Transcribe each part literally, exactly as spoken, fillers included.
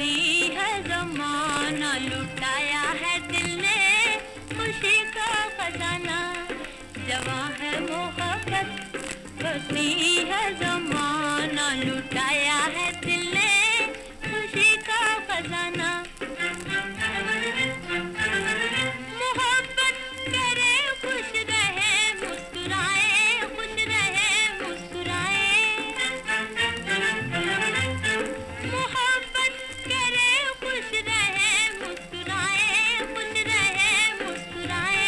हंसी है ज़माना, लुटाया है दिल ने खुशी का खजाना। जवां है मोहब्बत, हंसी है ज़माना, लुटाया है दिल ने खुशी का खजाना। मोहब्बत करे खुश रहे मुस्कुराए, खुश रहे मुस्कुराए। मोहब्बत करे खुश रहे मुस्कुराए, खुश रहे मुस्कुराए।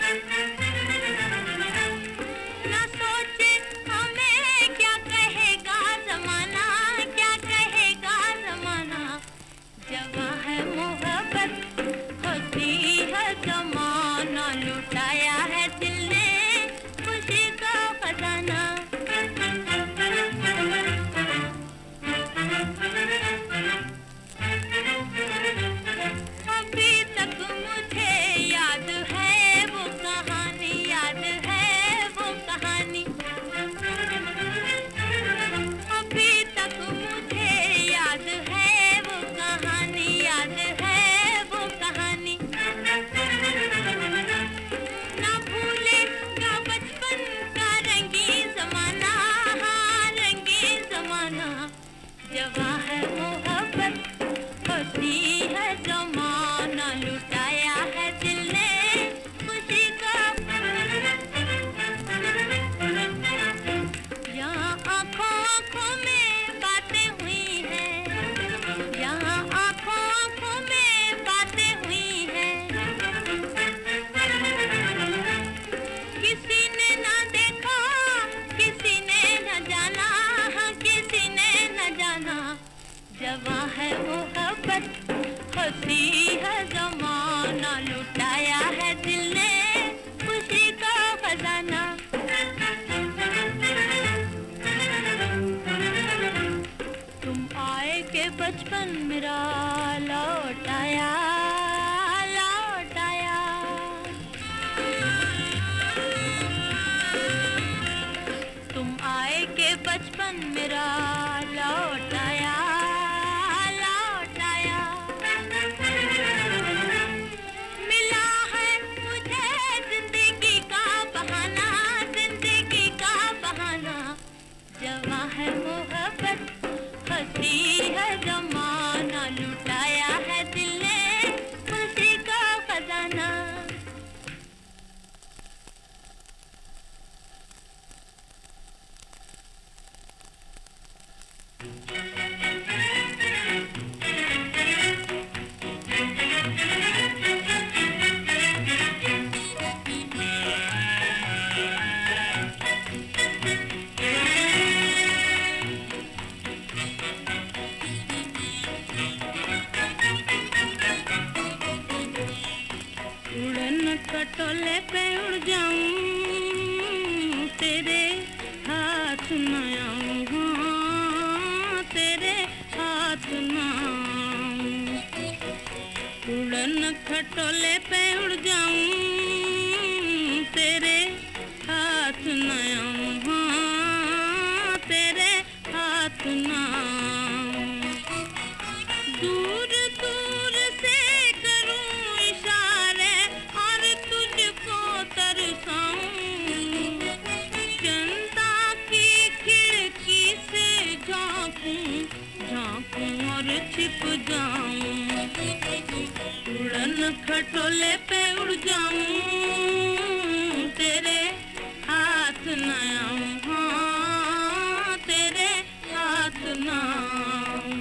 ना सोचे हमें क्या कहेगा ज़माना, क्या कहेगा ज़माना। जवां है मोहब्बत, हंसी है ज़माना, लुटाया है दिल ने खुशी का खजाना। अभी तक मुझे याद है वो कहानी, याद है वो कहानी। अभी तक मुझे याद है वो कहानी, याद है वो कहानी। ना भूलेगा बचपन का रंगीन ज़माना, हाँ रंगीन ज़माना। जवां है मोहब्बत, हंसी है ज़माना, लुटाया है दिल ने खुशी का। यहाँ आँखों आँखों में बातें हुई हैं, यहाँ आँखों आँखों में बातें हुई हैं। किसी ने ना देखा, किसी ने न जाना, हाँ किसी ने न जाना। जवां है मोहब्बत, हंसी है ज़माना, लुटाया है दिल ने खुशी का खजाना। तुम आए के बचपन मेरा लौट आया, लौट आया। तुम आए के बचपन मेरा लौट आया, लौट आया। मिला है मुझे जिंदगी का बहाना, जिंदगी का बहाना। जवां है मोहब्बत, हंसी है ज़माना, लुटाया है दिल ने खुशी का खजाना। उड़न खटोले पे उड़ जाऊं, तेरे हाथ न आऊं, हाँ तेरे हाथ न आऊं। उड़न खटोले पे उड़ जाऊं, तेरे हाथ न आऊं, हाँ तेरे हाथ न आऊं। दूर दूर से करूं इशारे और तुझको तरसाऊं। चंदा की खिड़की से झांकूं, झांकूं और छिप जाऊं। उड़न खटोले पे उड़ जाऊं, तेरे हाथ न आऊं, हाँ तेरे हाथ न आऊं।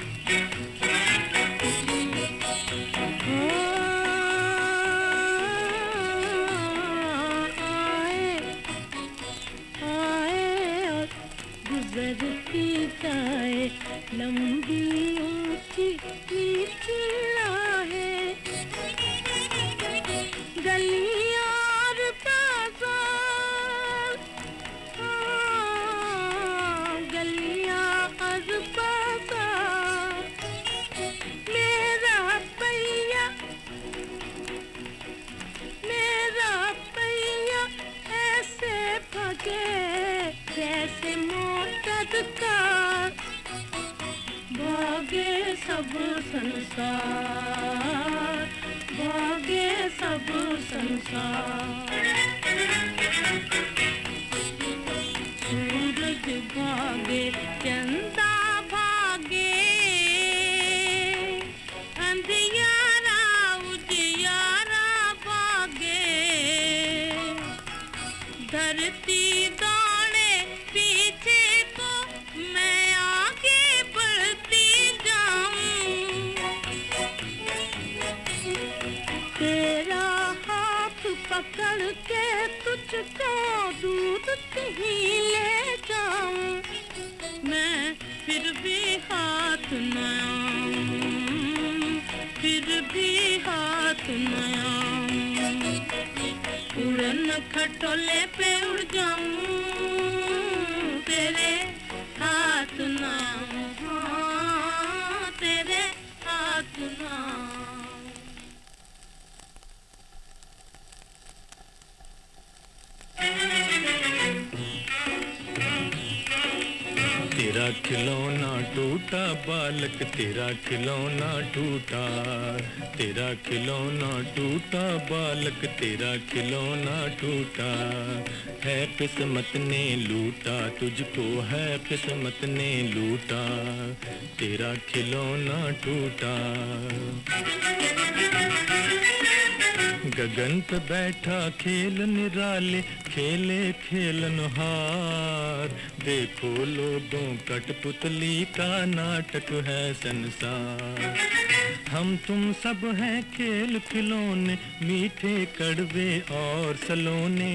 गुजरती जाए लंबी ऊंची नीची राहें, गलियां सब संसार, भागे सब संसार। सूरज भागे, चंदा भागे, अंधियारा उजियारा भागे, धरती दौड़े पीछे को, मैं आगे बढ़ती जाऊं। तेरा हाथ पकड़ के तुझको दूध ही ले जाऊं, मैं फिर भी हाथ न आऊं, फिर भी हाथ न आऊं। उड़न खटोले पे उड़ जाऊं, तेरे हाथ न आऊं, हाँ, तेरे हाथ न आऊं। तेरा खिलौना टूटा बालक, तेरा खिलौना टूटा, तेरा खिलौना टूटा बालक, तेरा खिलौना टूटा। है किस्मत ने लूटा तुझको, है किस्मत ने लूटा, तेरा खिलौना टूटा। गगन पे बैठा खेल निराले, खेले खेलनहार। देखो लोगों कठपुतली का नाटक है संसार। हम तुम सब हैं खेल खिलौने, मीठे कड़वे और सलोने।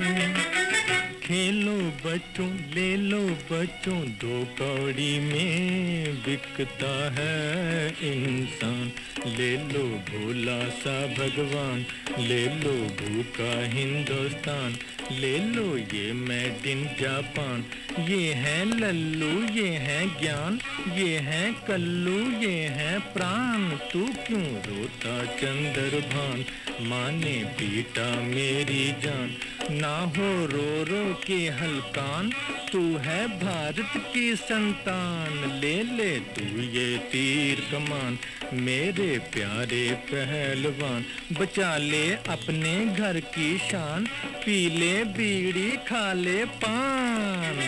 खेलो बच्चों ले लो बच्चों, दो कौड़ी में बिकता है इंसान। ले लो भोला सा भगवान, ले लो भूखा हिंदुस्तान, ले लो ये मेड इन जापान। ये है लल्लू ये है ज्ञान, ये है कल्लू ये है प्राण। तू क्यों रोता चंद्रभान, माँ ने पीटा मेरी जान। ना हो रो रो के हलकान, तू है भारत की संतान। ले ले तू ये तीर कमान, मेरे प्यारे पहलवान। बचा ले अपने घर की शान, पी ले बीड़ी खा ले पान।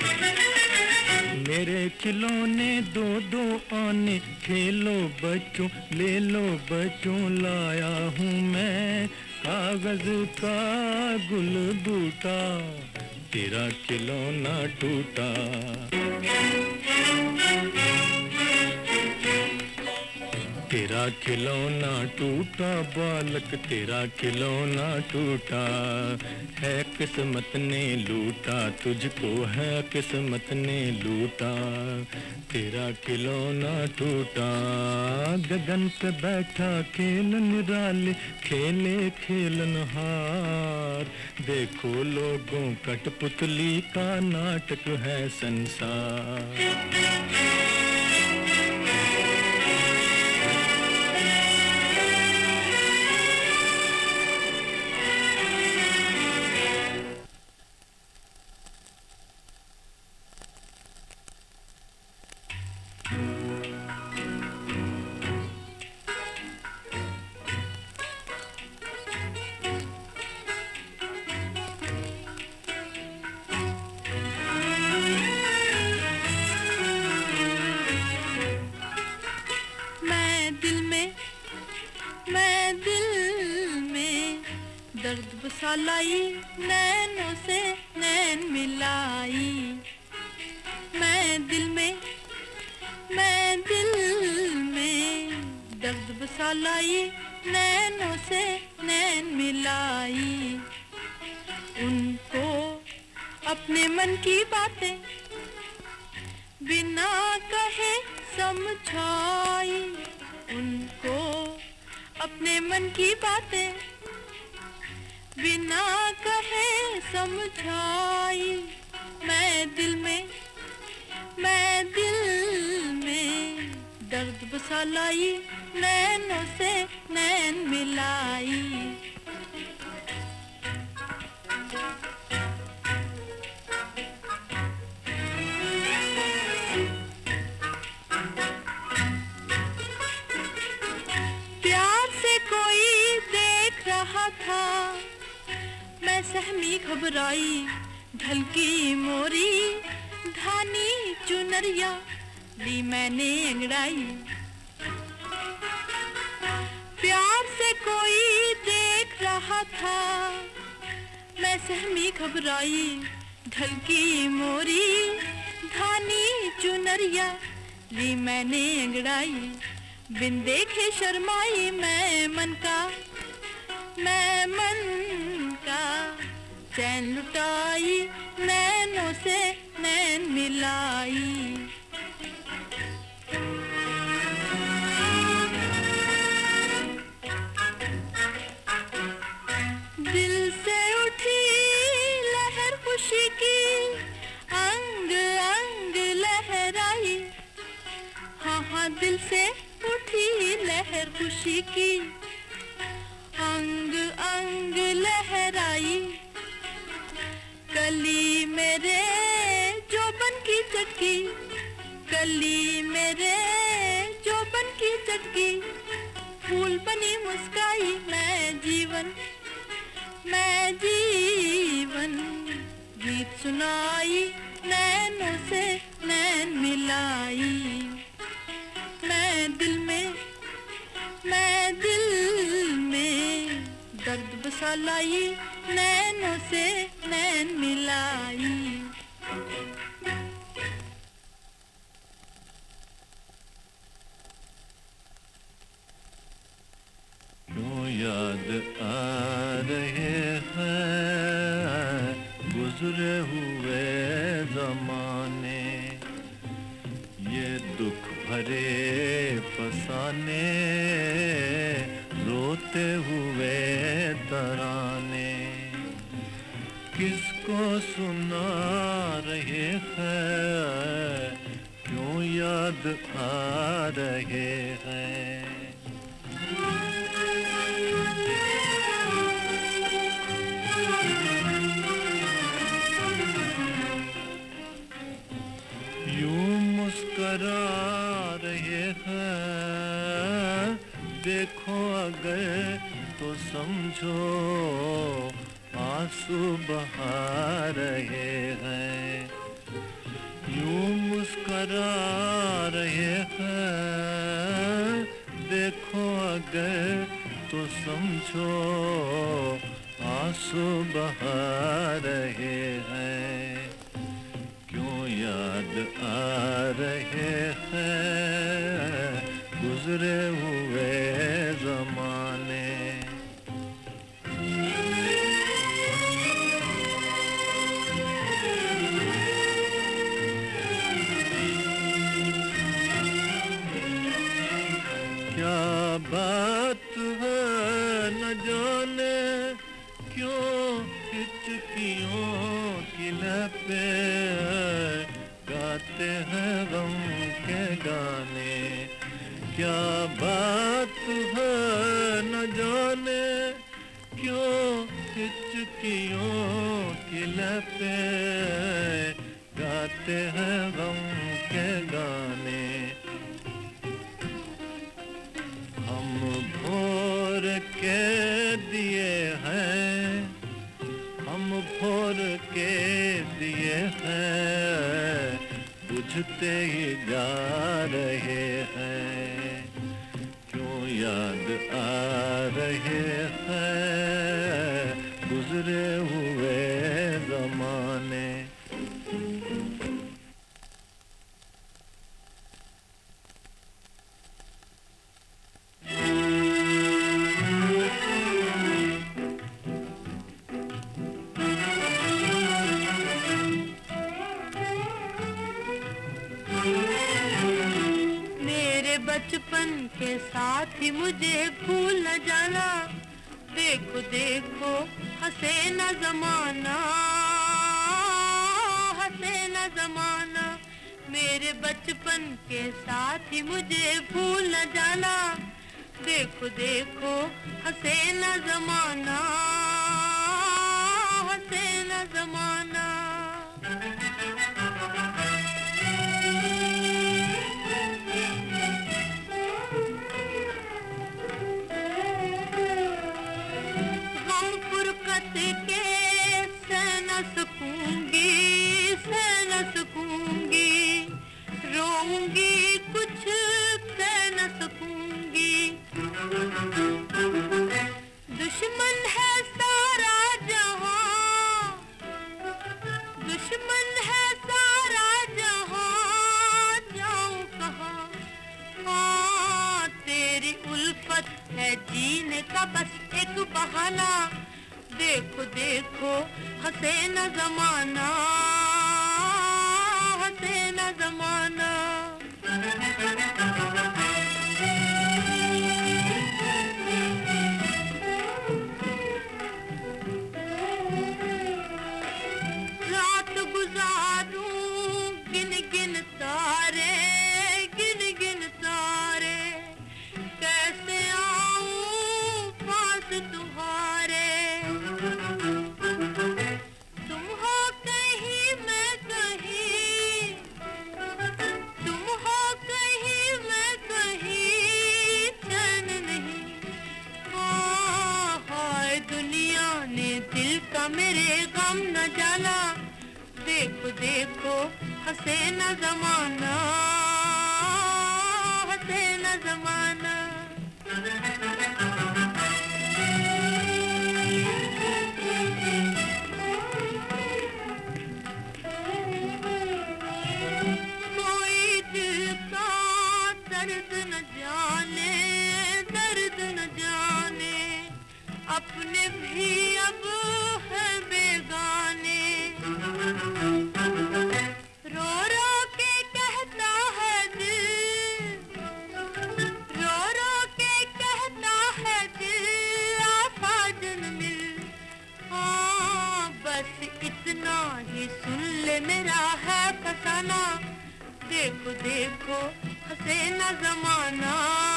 मेरे खिलौने दो दो आने, खेलो बच्चों ले लो बच्चों। लाया हूँ मैं कागज का गुलगुटा, तेरा खिलौना टूटा। तेरा खिलौना टूटा बालक, तेरा खिलौना टूटा। है किस्मत ने लूटा तुझको, है किस्मत ने लूटा, तेरा खिलौना टूटा। गगन पे बैठा खेल निराले, खेले खेलनहार। देखो लोगों कठपुतली का नाटक है संसार। दर्द बसा लाई, नैनों से नैन मिलाई। मैं दिल में मैं दिल में दर्द बसा लाई, नैनों से नैन मिलाई। उनको अपने मन की बातें बिना कहे समझाई। उनको अपने मन की बातें बिना कहे समझाई। मैं दिल में मैं दिल में दर्द बसा लाई, नैनों से नैन मिलाई। था, मैं सहमी घबराई, ढलकी मोरी धानी चुनरिया ली मैंने अंगड़ाई। प्यार से कोई देख रहा था, मैं सहमी घबराई, ढलकी मोरी धानी चुनरिया ली मैंने अंगड़ाई। बिन देखे शर्माई मैं मन का, मैं मन का चैन लुटाई, नैनों से नैन मिलाई। दिल से उठी लहर खुशी की, अंग अंग लहराई। हाँ हाँ दिल से उठी लहर खुशी की, अंग अंग लहराई। कली मेरे जोबन की चटकी, कली मेरे जोबन की चटकी, फूल बनी मुस्काई। मैं जीवन, मैं जीवन गीत सुनाई, नैनों से नैन मिलाई। मैं दिल में, मैं दिल में दर्द बसा लाई, नैनों से नैन मिलाई। क्यों याद आ रहे हैं गुजरे हुए ज़माने, ये दुख भरे फसाने, रोते हुए तराने। किसको सुना रहे हैं, क्यों याद आ रहे हैं। यूं मुस्करा रहे हैं, देखो अगर तो समझो आंसू बहा रहे हैं। यूं मुस्करा रहे हैं, देखो अगर तो समझो आंसू बहा रहे हैं। क्यों याद आ रहे हैं गुजरे हुए ज़माने। क्या बात है न जाने क्यों हिचकियों की लपें गाते हैं गम के गाने। क्या बात है न जाने क्यों हिचकियों की लपें गाते हैं गम के गाने। हम भोर के दिए हैं, हम भोर के दिए हैं, बुझते ही जा रहे हैं। क्यों याद आ रहे हैं गुजरे हुए ज़माने। बचपन के साथ ही मुझे भूल न जाना। देखो देखो हंसे न जमाना, हंसे न जमाना। मेरे बचपन के साथ ही मुझे भूल न जाना। देखो देखो हंसे न जमाना, हंसे न जमाना। उल्फत के सह न सकूंगी, सह न सकूंगी, रोऊंगी कुछ कह न सकूंगी। दुश्मन है सारा जहां, दुश्मन है सारा जहां, जाऊं कहाँ? हाँ तेरी उल्फत है जीने का बस एक बहाना, देखो देखो हंसे न जमाना, हंसे न जमाना। रात गुजारूं गिन गिन तारे, गिन गिन तारे, कैसे आऊं पास तुम्हारे। तुम हो कहीं मैं कहीं, तुम हो कहीं मैं कहीं, चैन नहीं। हाँ हाय दुनिया ने दिल का मेरे गम न जाना, देखो देखो हंसे न जमाना, हंसे न जमाना। कोई दिल का दर्द न जाने, दर्द न जाने, अपने भी अब है बेगाने। रो रो के कहता है दिल, रो रो के कहता है दिल, आसा जन मिल। हाँ बस इतना ही सुन ले मेरा है फसाना, देखो देखो हंसे न जमाना,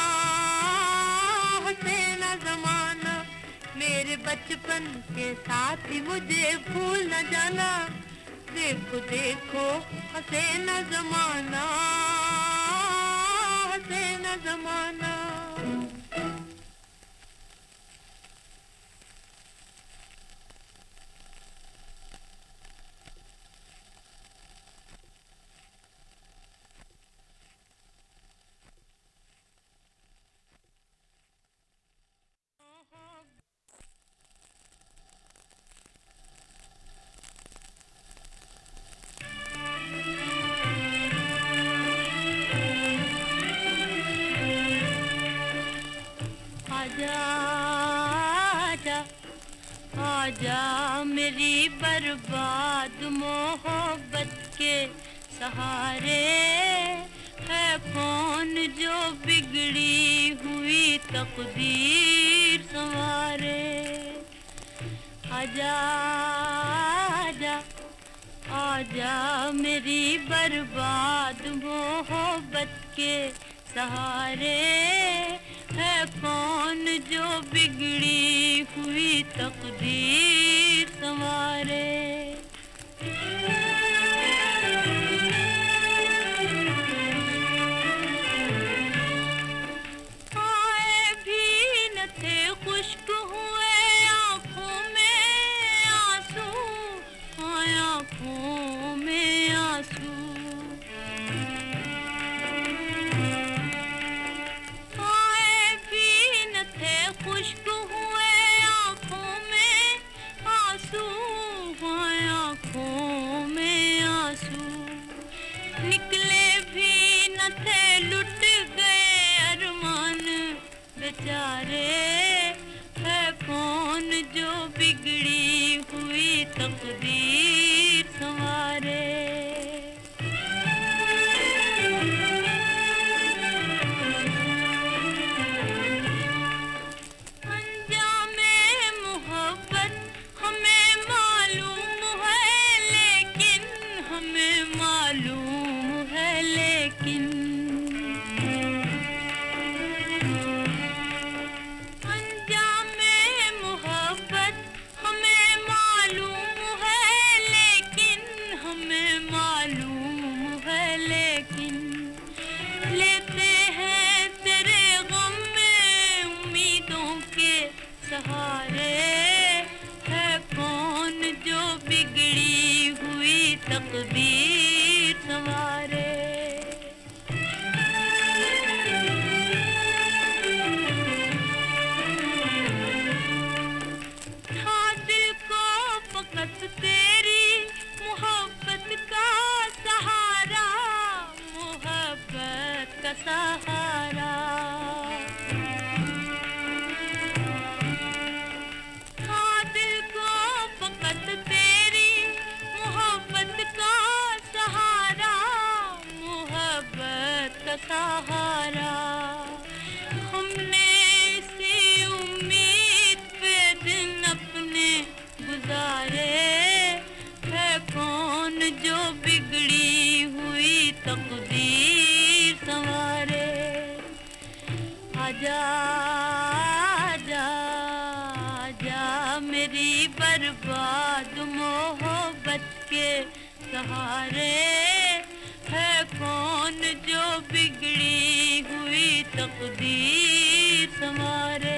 हंसे न जमाना। मेरे बचपन के साथ ही मुझे भूल न जाना, देखो देखो हंसे न जमाना, हंसे न जमाना। आजा आजा आजा मेरी बर्बाद मोहब्बत के सहारे, है कौन जो बिगड़ी हुई तकदीर संवारे। आजा आजा आजा मेरी बर्बाद मोहब्बत के सहारे, है कौन जो बिगड़ी हुई तकदीर संवारे। आए भी न थे खुश्क हुए आँखों में आंसू, आए आँखों में आंसू। खुश्क हुए आँखों में आंसू, हैं आँखों में आंसू। निकले भी न थे लुट गए अरमान बेचारे, है कौन जो बिगड़ी हुई तकदीर संवारे। सहारे है आजा मेरी बर्बाद मोहब्बत के सहारे, है कौन जो बिगड़ी हुई तकदीर संवारे।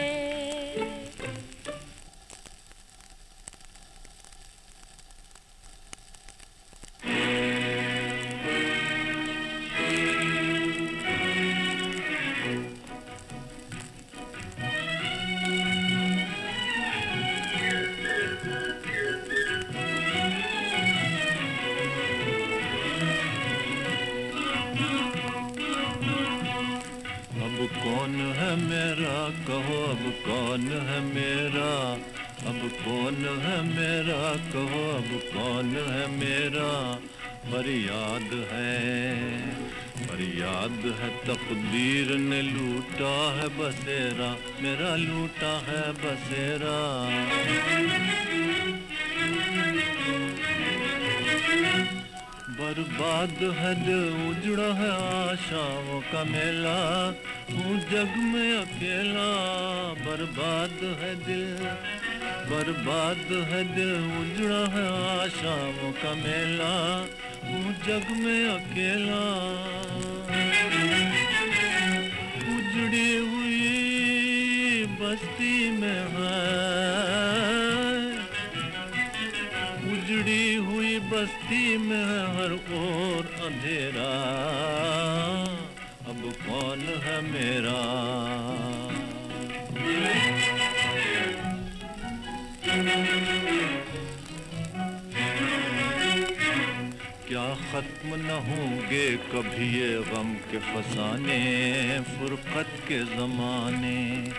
अब कौन है मेरा कहो, अब कौन है मेरा, अब कौन है मेरा कहो, अब कौन है मेरा। फरियाद है, फरियाद है तकदीर ने लूटा है बसेरा, मेरा लूटा है बसेरा। बर्बाद है दिल उजड़ा है आशाओं का मेला, हूँ जग में अकेला। बर्बाद है दिल, बर्बाद है दिल उजड़ा है आशाओं का मेला, हूँ जग में अकेला। उजड़ी हुई बस्ती में है, उजड़ी हुई बस्ती में हर ओर अंधेरा, अब कौन है मेरा। क्या खत्म न होंगे कभी ये गम के फसाने, फुरकत के ज़माने।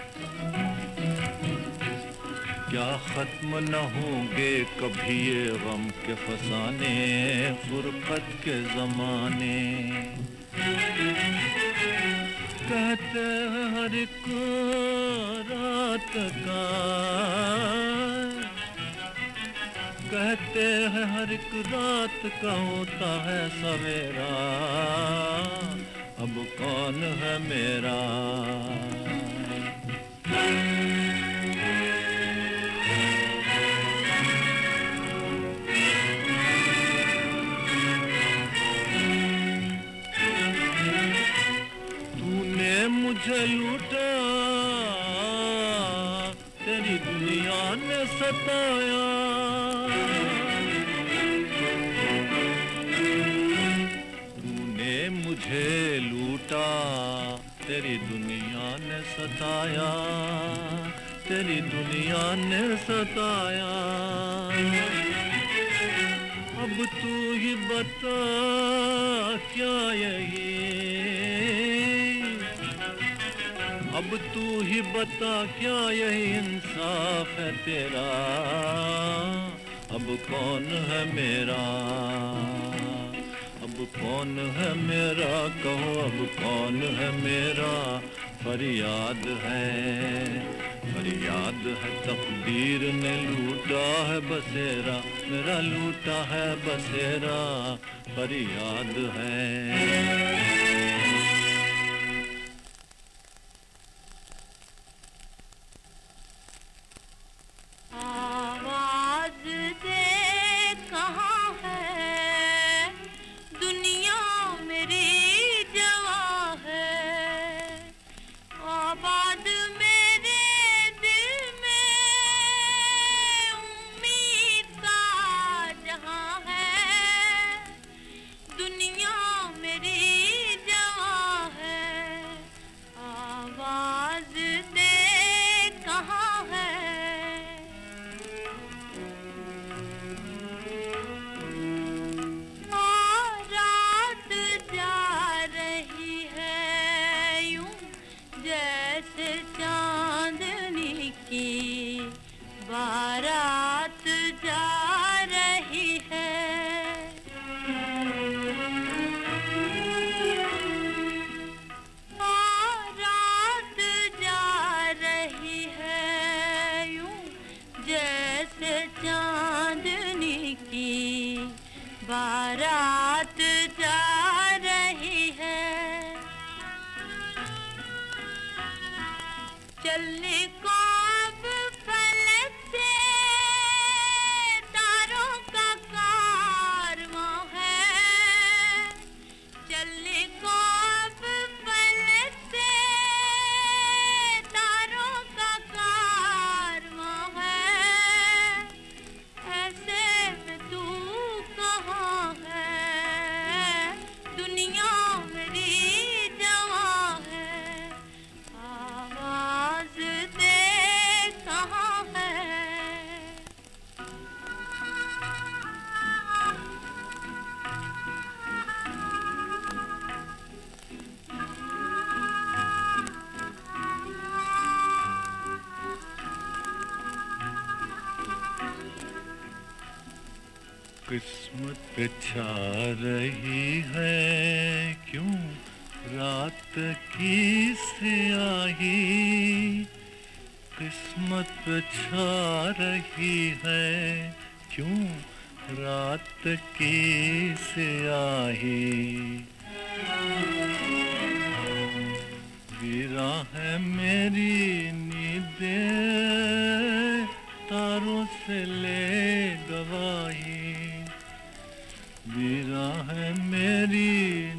क्या खत्म न होंगे कभी ये गम के फसाने, फुरकत के ज़माने। कहते हैं हर एक रात का, कहते हैं हर एक रात का होता है सवेरा, अब कौन है मेरा। मुझे लूटा तेरी दुनिया ने सताया, तूने मुझे लूटा तेरी दुनिया ने सताया, तेरी दुनिया ने सताया। अब तू ही बता क्या यही, अब तू ही बता क्या यही इंसाफ है तेरा, अब कौन है मेरा। अब कौन है मेरा कहो, अब कौन है मेरा। फरियाद है, फरियाद है तकदीर ने लूटा है बसेरा, मेरा लूटा है बसेरा। फरियाद है। बारात जा रही है, बारात जा रही है यूं जैसे चांदनी की बारात जा रही है। चलने को अब फलक किस्मत पे छा रही है क्यों रात की स्याही, किस्मत पे छा रही है क्यों रात की स्याही। गिरा है मेरी नींदें तारों से ले गवाही, गिरा है मेरी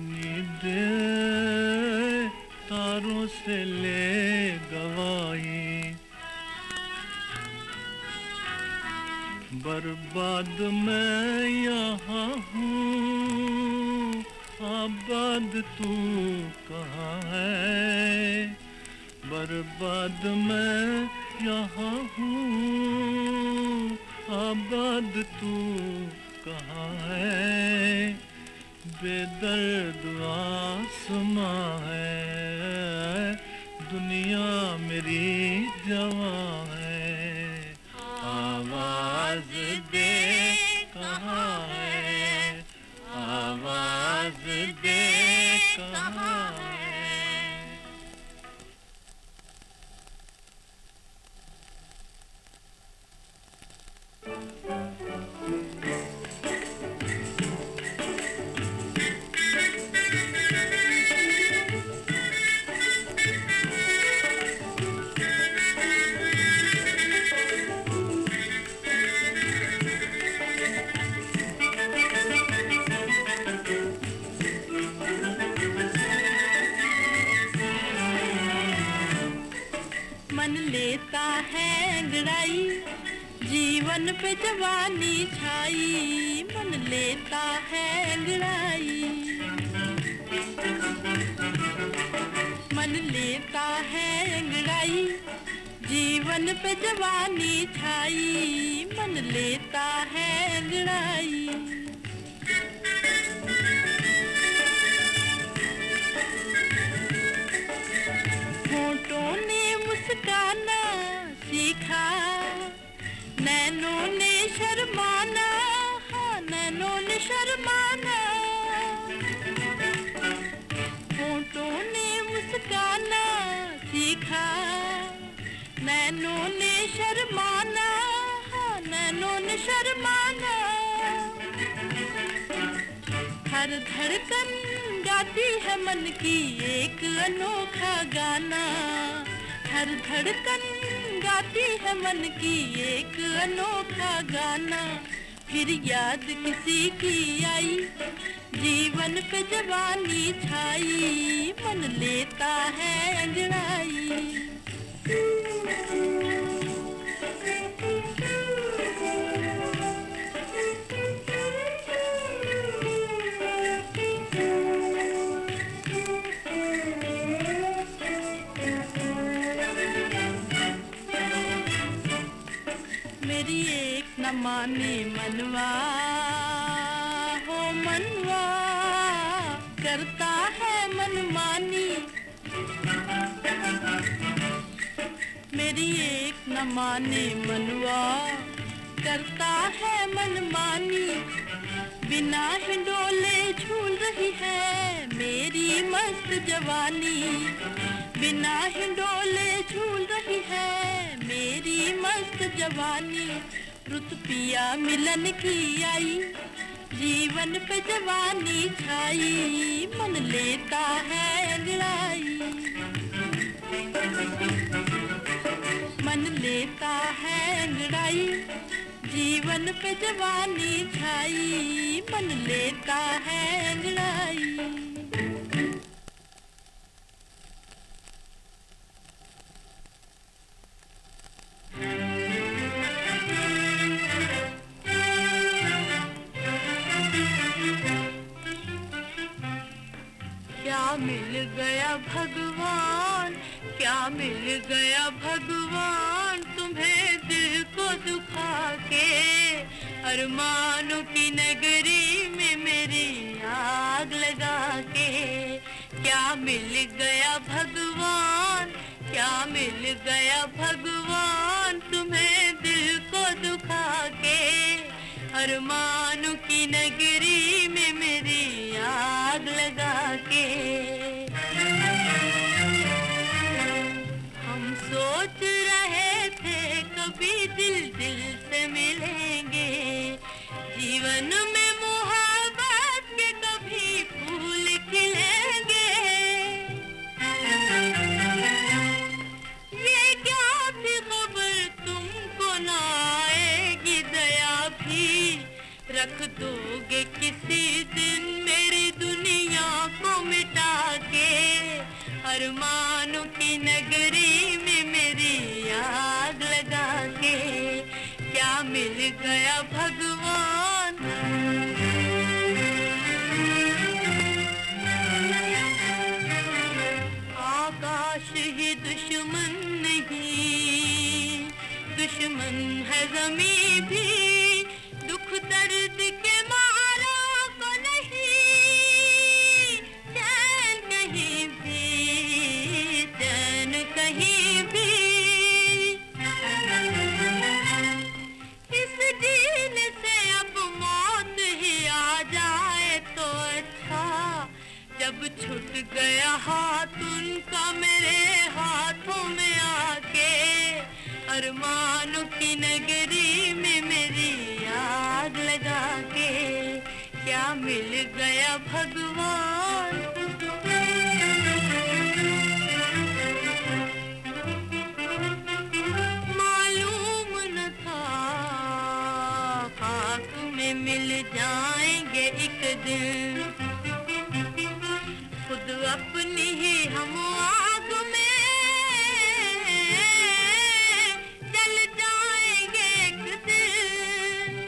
नींदें तारों से ले गवाही। बर्बाद मैं यहाँ हूँ आबाद तू कहाँ है, बर्बाद मैं यहाँ हूँ आबाद तू कहाँ है। बेदर्द आसमां है दुनिया मेरी जवां है, आवाज दे कहाँ है, आवाज दे कहाँ है। मन लेता है अंगड़ाई जीवन पे जवानी छाई, मन लेता है अंगड़ाई, मन लेता है अंगड़ाई जीवन पे जवानी छाई, मन लेता है अंगड़ाई। होठों ने मुस्काना सीखा, नैनों ने शर्माना, हाँ नैनों ने शर्माना, होठों ने मुस्काना सीखा, नैनों ने शर्माना, हाँ नैनों ने शर्माना। हर धड़कन गाती है मन की एक अनोखा गाना, हर धड़कन गाती है मन की एक अनोखा गाना। फिर याद किसी की आई जीवन पे जवानी छाई, मन लेता है अंगड़ाई। मेरी एक न माने मनवा हो मनवा करता है मनमानी, मेरी एक न माने मनवा करता है मनमानी। बिना हिंडोले झूल रही है मेरी मस्त जवानी, बिना हिंडोले झूल रही है मेरी मस्त जवानी। रुत पिया मिलन की आई जीवन पे जवानी छाई, मन लेता है अंगड़ाई, मन लेता है अंगड़ाई जीवन पे जवानी छाई, मन लेता है अंगड़ाई। क्या मिल गया भगवान, क्या मिल गया भगवान तुम्हें दिल को दुखा के, अरमानों की नगरी में मेरी आग लगा के। क्या मिल गया भगवान, क्या मिल गया भगवान तुम्हें दिल को दुखा के, अरमानों की नगरी में मेरी आग लगा के। हम सोच रहे थे कभी दिल दिल से मिलेंगे, जीवन में मोहब्बत के कभी फूल खिलेंगे। ये क्या थी खबर तुमको ना आएगी दया भी, रख दोगे किसी दिन मेरी दुनिया को मिटा के। अरमानों की नगरी में मेरी आग लगा के क्या मिल गया भगवान। आकाश ही दुश्मन नहीं, दुश्मन है ज़मीं भी, दुख दर्द के मारा को नहीं चैन कहीं भी, चैन कहीं भी। इस जीने से अब मौत ही आ जाए तो अच्छा, जब छूट गया हाथ उनका मेरे हाथों में आके। अरमानों की नगरी में मेरी आग लगा के क्या मिल गया भगवान। मालूम न था खाक में मिल जाएंगे एक दिन, खुद अपनी ही हम आग में जल जाएंगे एक दिन।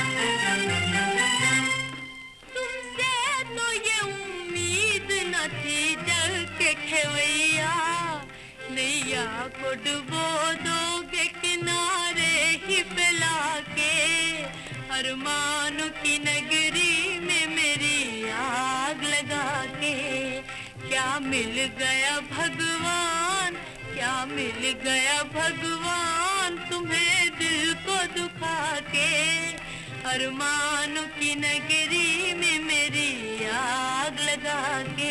तुमसे तो ये उम्मीद न थी जल के खेवैया, नैया को डुबो दोगे किनारे ही फैला के। अरमानों की नगरी में मेरी आग लगा के क्या मिल गया भगवान, क्या मिल गया भगवान तुम्हें दिल को दुखा के। अरमानों की नगरी में मेरी आग लगा के।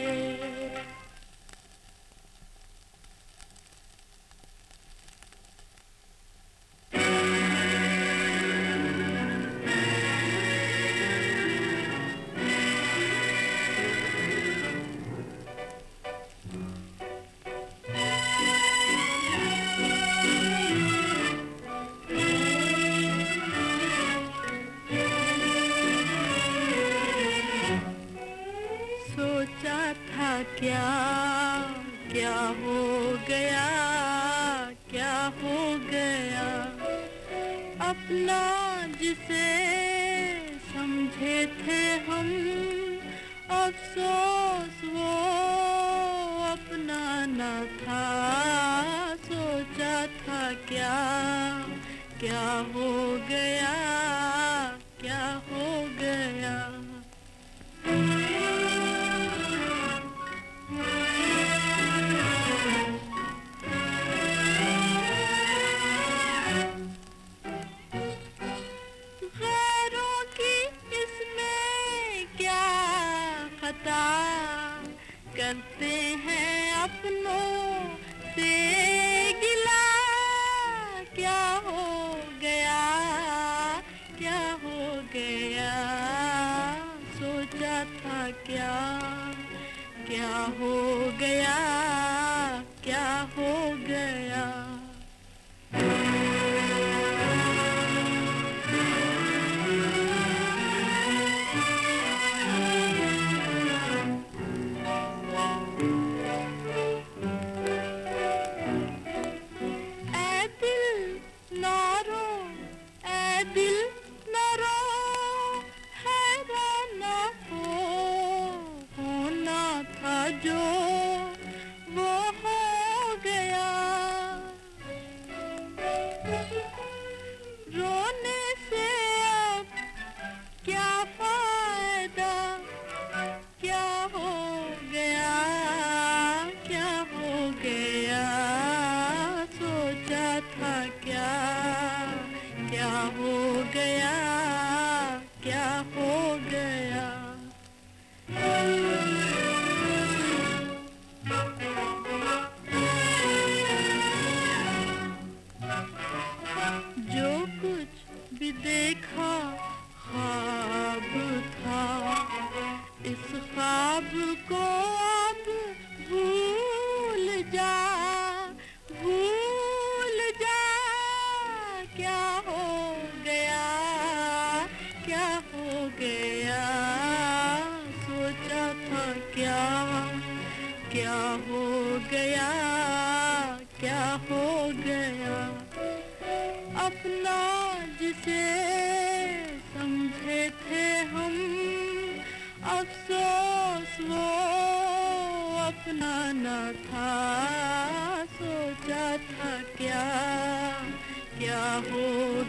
क्या क्या हो गया, क्या हो गया, अपना जिसे समझे थे हम अफसोस वो अपना न था। सोचा था क्या क्या हो गया, क्या हो गया। करते हैं अपनों से गिला, क्या हो गया, क्या हो गया। सोचा था क्या क्या हो गया, क्या हो गया। जो वो हो गया, रोने से अब क्या फायदा, क्या हो गया, क्या हो गया। सोचा था क्या क्या हो गया, देखा ख्वाब था, इस ख्वाब को अब भूल जा, भूल जा। क्या हो गया, क्या हो गया, सोचा था क्या, क्या हो गया, क्या हो गया। अपना जिसे समझे थे हम, अफसोस वो अपना न था। सोचा था क्या, क्या हो